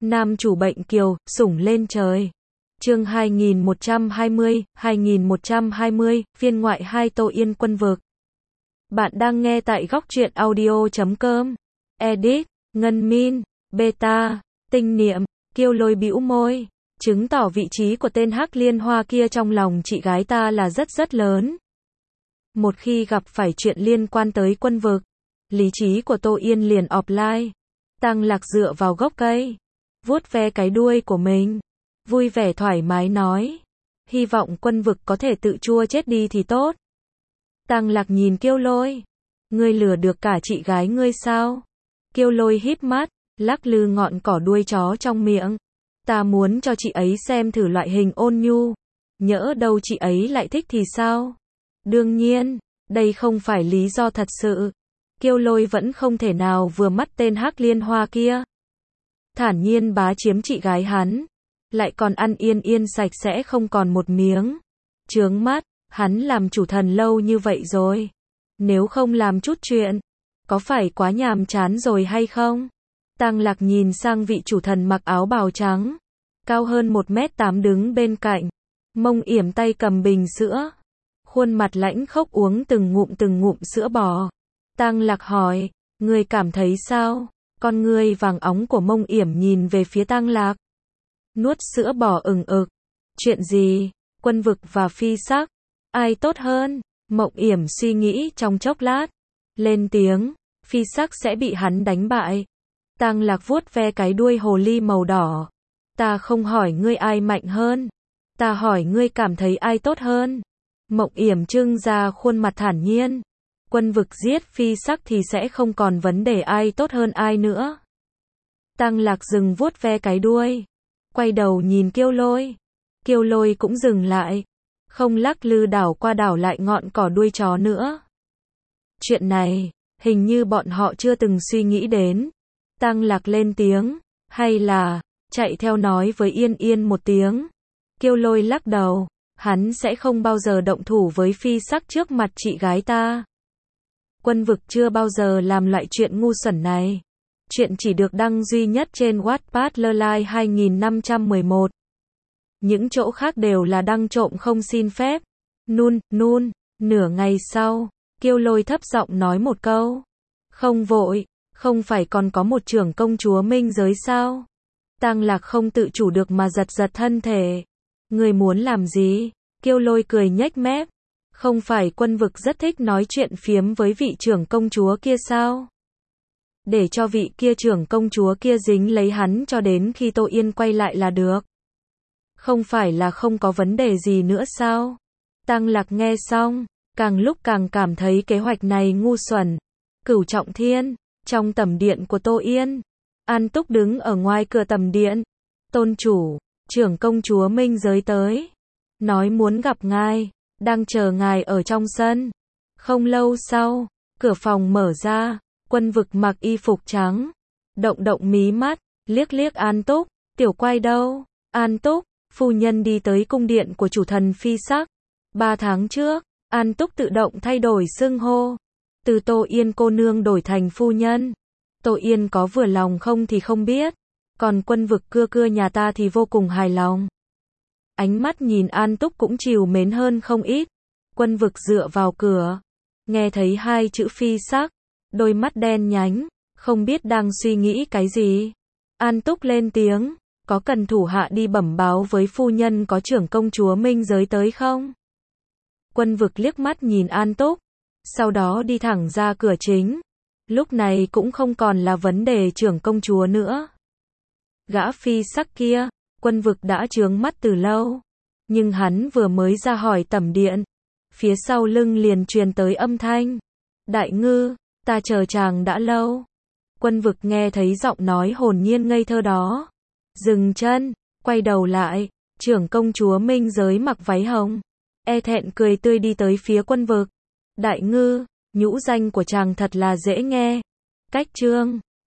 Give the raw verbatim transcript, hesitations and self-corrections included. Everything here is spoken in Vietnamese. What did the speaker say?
Nam chủ bệnh kiều, sủng lên trời. Chương hai nghìn một trăm hai mươi, hai nghìn một trăm hai mươi, phiên ngoại hai Tô Yên Quân Vực. Bạn đang nghe tại góc truyện audio chấm com. Edit, Ngân Min, Beta, Tinh Niệm, Kiêu Lôi bĩu môi, chứng tỏ vị trí của tên Hắc Liên Hoa kia trong lòng chị gái ta là rất rất lớn. Một khi gặp phải chuyện liên quan tới Quân Vực, lý trí của Tô Yên liền offline. Tăng Lạc dựa vào gốc cây, vuốt ve cái đuôi của mình, vui vẻ thoải mái nói, hy vọng Quân Vực có thể tự chua chết đi thì tốt. Tăng Lạc nhìn Kiêu Lôi, ngươi lừa được cả chị gái ngươi sao? Kiêu Lôi híp mắt, lắc lư ngọn cỏ đuôi chó trong miệng, ta muốn cho chị ấy xem thử loại hình ôn nhu, nhỡ đâu chị ấy lại thích thì sao? Đương nhiên, đây không phải lý do thật sự. Kiêu Lôi vẫn không thể nào vừa mắt tên Hắc Liên Hoa kia. Thản nhiên bá chiếm chị gái hắn, lại còn ăn yên yên sạch sẽ không còn một miếng. Chướng mắt, hắn làm chủ thần lâu như vậy rồi, nếu không làm chút chuyện, có phải quá nhàm chán rồi hay không? Tăng Lạc nhìn sang vị chủ thần mặc áo bào trắng, cao hơn một mét tám đứng bên cạnh, mông yểm tay cầm bình sữa, khuôn mặt lãnh khốc uống từng ngụm từng ngụm sữa bò. Tăng Lạc hỏi, ngươi cảm thấy sao? Con ngươi vàng óng của mông yểm nhìn về phía Tăng Lạc. Nuốt sữa bò ừng ực. Chuyện gì? Quân Vực và Phi Sắc, ai tốt hơn? Mộng yểm suy nghĩ trong chốc lát, lên tiếng, Phi Sắc sẽ bị hắn đánh bại. Tăng Lạc vuốt ve cái đuôi hồ ly màu đỏ. Ta không hỏi ngươi ai mạnh hơn, ta hỏi ngươi cảm thấy ai tốt hơn. Mộng yểm trưng ra khuôn mặt thản nhiên. Quân Vực giết Phi Sắc thì sẽ không còn vấn đề ai tốt hơn ai nữa. Tăng Lạc dừng vuốt ve cái đuôi, quay đầu nhìn Kiêu Lôi. Kiêu Lôi cũng dừng lại, không lắc lư đảo qua đảo lại ngọn cỏ đuôi chó nữa. Chuyện này, hình như bọn họ chưa từng suy nghĩ đến. Tăng Lạc lên tiếng, hay là, chạy theo nói với Yên Yên một tiếng. Kiêu Lôi lắc đầu, hắn sẽ không bao giờ động thủ với Phi Sắc trước mặt chị gái ta. Quân Vực chưa bao giờ làm loại chuyện ngu xuẩn này. Chuyện chỉ được đăng duy nhất trên Wattpad Lolai hai nghìn năm trăm mười một. Những chỗ khác đều là đăng trộm không xin phép. Nun, nun, nửa ngày sau, Kiêu Lôi thấp giọng nói một câu. Không vội, không phải còn có một trưởng công chúa minh giới sao? Tăng Lạc không tự chủ được mà giật giật thân thể. Người muốn làm gì? Kiêu Lôi cười nhếch mép. Không phải Quân Vực rất thích nói chuyện phiếm với vị trưởng công chúa kia sao? Để cho vị kia trưởng công chúa kia dính lấy hắn cho đến khi Tô Yên quay lại là được. Không phải là không có vấn đề gì nữa sao? Tăng Lạc nghe xong, càng lúc càng cảm thấy kế hoạch này ngu xuẩn. Cửu Trọng Thiên, trong tẩm điện của Tô Yên, An Túc đứng ở ngoài cửa tẩm điện. Tôn chủ, trưởng công chúa minh giới tới, nói muốn gặp ngài, đang chờ ngài ở trong sân. Không lâu sau, cửa phòng mở ra, Quân Vực mặc y phục trắng, động động mí mắt, liếc liếc An Túc, tiểu quay đâu? An Túc, phu nhân đi tới cung điện của chủ thần Phi Sắc. Ba tháng trước, An Túc tự động thay đổi xưng hô, từ Tô Yên cô nương đổi thành phu nhân. Tô Yên có vừa lòng không thì không biết, còn Quân Vực cưa cưa nhà ta thì vô cùng hài lòng. Ánh mắt nhìn An Túc cũng trìu mến hơn không ít. Quân Vực dựa vào cửa, nghe thấy hai chữ Phi Sắc, đôi mắt đen nhánh, không biết đang suy nghĩ cái gì. An Túc lên tiếng, có cần thủ hạ đi bẩm báo với phu nhân có trưởng công chúa minh giới tới không? Quân Vực liếc mắt nhìn An Túc, sau đó đi thẳng ra cửa chính. Lúc này cũng không còn là vấn đề trưởng công chúa nữa. Gã Phi Sắc kia, Quân Vực đã chướng mắt từ lâu, nhưng hắn vừa mới ra hỏi tẩm điện, phía sau lưng liền truyền tới âm thanh. Đại ngư, ta chờ chàng đã lâu. Quân Vực nghe thấy giọng nói hồn nhiên ngây thơ đó, dừng chân, quay đầu lại, trưởng công chúa minh giới mặc váy hồng, e thẹn cười tươi đi tới phía Quân Vực. Đại ngư, nhũ danh của chàng thật là dễ nghe. Cách trương,